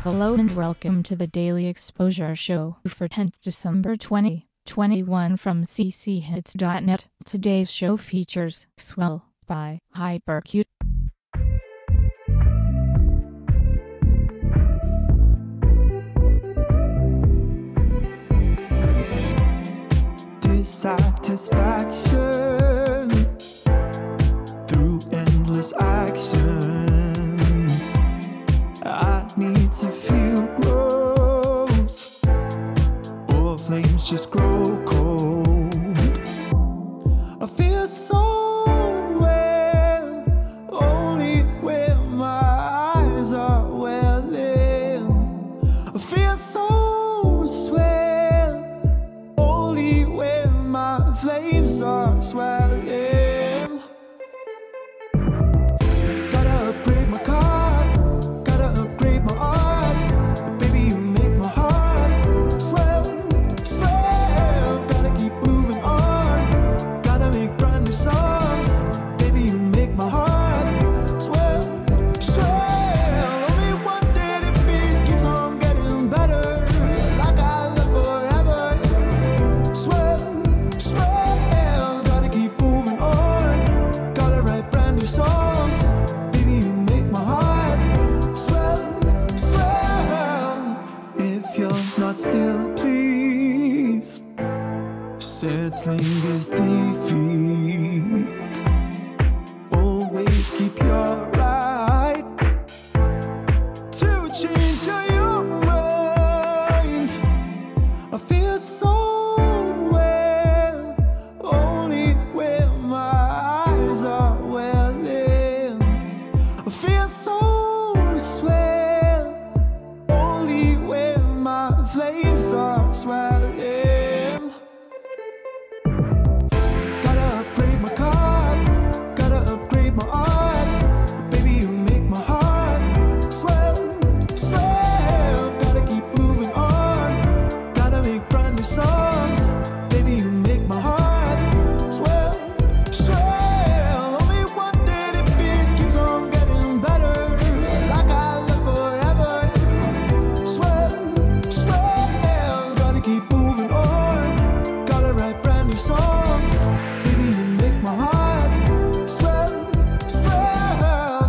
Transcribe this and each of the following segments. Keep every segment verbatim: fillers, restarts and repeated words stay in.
Hello and welcome to the Daily Exposure Show for tenth December twenty twenty-one from c c hits dot net. Today's show features Swell by Hypercute. Dissatisfaction through endless action. I need to feel growth, or flames just grow cold. I feel so well, only when my eyes are welling. I feel so swell, only when my flames are swelling. Gotta upgrade my car, gotta upgrade my art. Baby, you make my heart swell, swell. Gotta keep moving on, gotta make brand new songs. Baby, you make my heart swell, swell. Only one day the beat keeps on getting better, like I love forever. Swell, swell. Gotta keep moving on, gotta write brand new songs. Baby, you make my heart swell, swell. If you're not still pleased, settling is defeat. Always keep your right to change your mind. I feel so well, only when my eyes are welling. I feel so swell, only when my flames are swelling. Gotta upgrade my car, gotta upgrade my art. Baby, you make my heart swell, swell. Gotta keep moving on, gotta make brand new songs. Baby, you make my heart swell, swell. Only one day the beat keeps on getting better, like I love forever. Swell, swell. Gotta keep moving on, gotta write brand new songs. Baby, you make my heart swell, swell.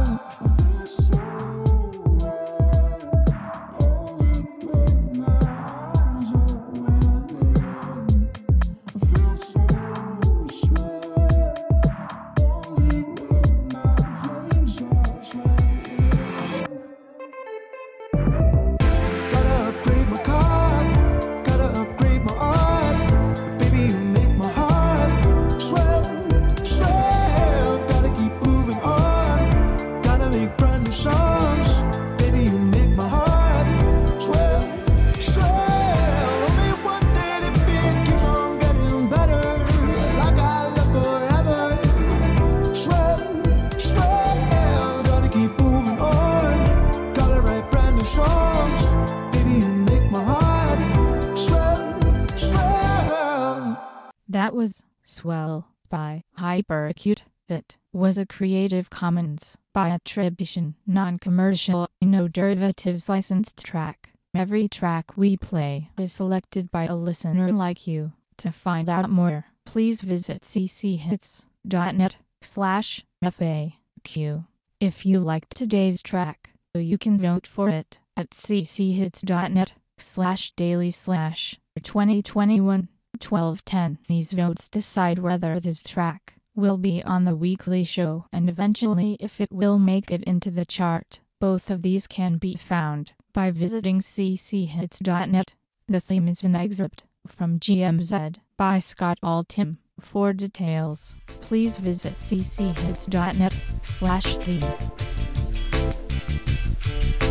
Gotta upgrade my car, gotta upgrade my art. Baby, you make my heart swell, swell. Gotta keep moving on, gotta make brand new songs. Baby, you make my heart swell, swell. Only one day the beat keeps on getting better, like I love forever. Swell, swell. Gotta keep moving on, gotta write brand new songs. Baby, you make my heart swell, swell. That was Swell by Hypercute. It was a Creative Commons by attribution, non-commercial, no derivatives licensed track. Every track we play is selected by a listener like you. To find out more, please visit c c hits dot net slash F A Q. If you liked today's track, you can vote for it at c c hits dot net slash daily slash twenty twenty-one twelve ten. These votes decide whether this track will be on the weekly show and eventually if it will make it into the chart. Both of these can be found by visiting c c hits dot net. The theme is an excerpt from G M Z by Scott Altham. For details, please visit c c hits dot net slash theme.